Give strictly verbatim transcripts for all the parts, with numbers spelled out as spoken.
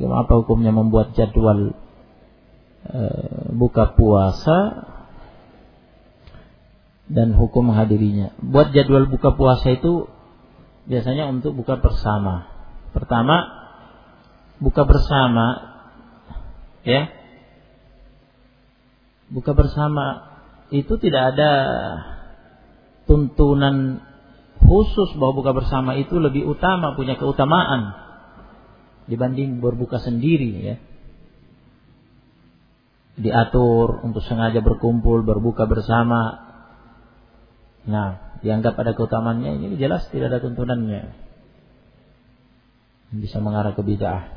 apa hukumnya membuat jadwal e, buka puasa dan hukum menghadirinya. Buat jadwal buka puasa itu biasanya untuk buka bersama. Pertama, buka bersama, ya. Buka bersama itu tidak ada tuntunan khusus bahwa buka bersama itu lebih utama, punya keutamaan dibanding berbuka sendiri, ya. Diatur untuk sengaja berkumpul berbuka bersama. Nah, dianggap ada keutamaannya, ini jelas tidak ada tuntunannya. Bisa mengarah ke bid'ah.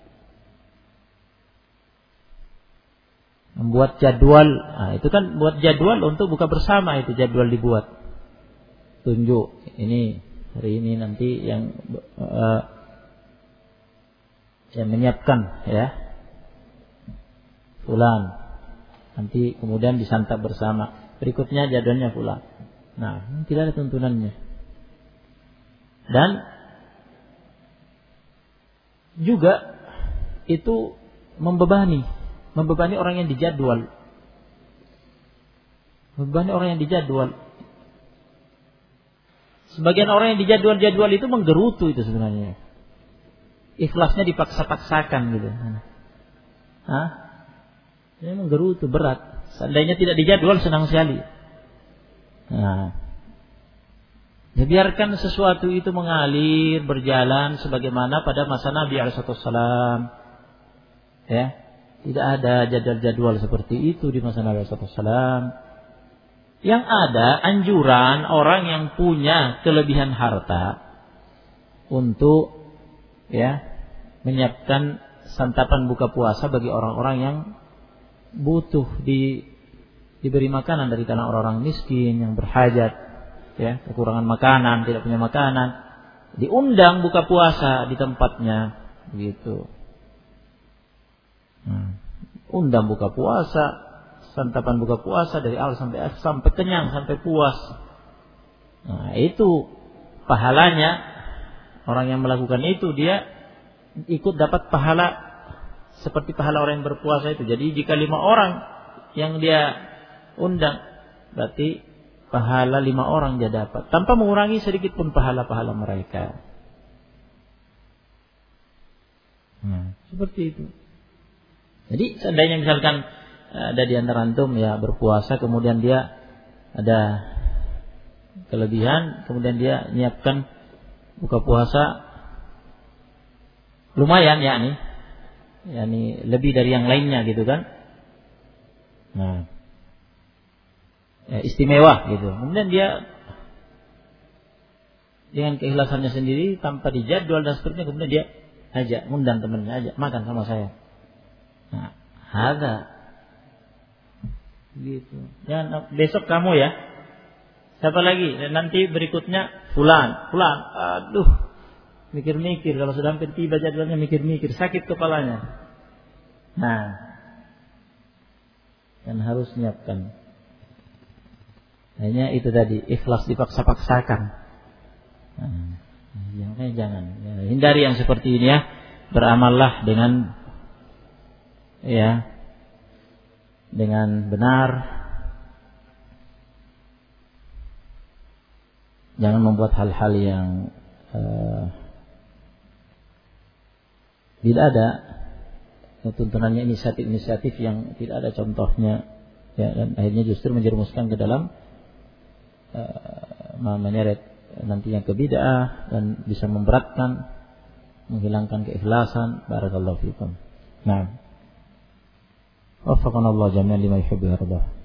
Membuat jadwal, nah itu kan buat jadwal untuk buka bersama, itu jadwal dibuat. Tunjuk, ini hari ini nanti yang uh, yang menyiapkan, ya, fulan. Nanti kemudian disantap bersama. Berikutnya jadwalnya fulan. Nah, tidak ada tuntunannya. Dan juga itu membebani, membebani orang yang dijadwal. Membebani orang yang dijadwal. Sebagian orang yang dijadwal-jadwal itu menggerutu itu sebenarnya. Ikhlasnya dipaksa-paksakan gitu. Hah? Ini menggerutu, berat. Seandainya tidak dijadwal senang sekali. Nah, ya biarkan sesuatu itu mengalir, berjalan sebagaimana pada masa Nabi alaihi wasallam. Ya, tidak ada jadwal-jadwal seperti itu di masa Nabi alaihi wasallam. Yang ada anjuran orang yang punya kelebihan harta untuk, ya, menyiapkan santapan buka puasa bagi orang-orang yang butuh di diberi makanan dari kalangan orang-orang miskin yang berhajat, ya, kekurangan makanan, tidak punya makanan, diundang buka puasa di tempatnya, gitu. Hmm. Undang buka puasa, santapan buka puasa dari awal sampai akhir, sampai kenyang, sampai puas. Nah, itu pahalanya orang yang melakukan itu, dia ikut dapat pahala seperti pahala orang yang berpuasa itu. Jadi jika lima orang yang dia undang, berarti pahala lima orang dia dapat tanpa mengurangi sedikit pun pahala-pahala mereka. Nah, seperti itu. Jadi seandainya misalkan ada di antara antum, ya, berpuasa, kemudian dia ada kelebihan, kemudian dia nyiapkan buka puasa lumayan, ya nih, ya nih lebih dari yang lainnya gitu kan. Nah, ya, istimewa gitu. Kemudian dia dengan keikhlasannya sendiri tanpa dijadwal dan seterusnya, kemudian dia ajak, ngundang temannya, ajak makan sama saya. Nah, ada gitu. Jangan besok kamu, ya. Siapa lagi? Dan nanti berikutnya fulan, fulan. Aduh, mikir-mikir, kalau sudah hampir tiba jadwalnya mikir-mikir, sakit kepalanya. Nah, dan harus nyiapkan. Hanya itu tadi, ikhlas dipaksa-paksakan. Nah, ya, jangan, ya, hindari yang seperti ini, ya. Beramallah dengan, ya, dengan benar. Jangan membuat hal-hal yang uh, tidak ada tuntunannya, inisiatif-inisiatif yang tidak ada contohnya, ya, dan akhirnya justru menjerumuskan ke dalam uh, menyeret nantinya ke bid'ah dan bisa memberatkan, menghilangkan keikhlasan. Barakallahu fikum. Nah, waffaqana Allah jami'an lima yuhibbu wa yardah.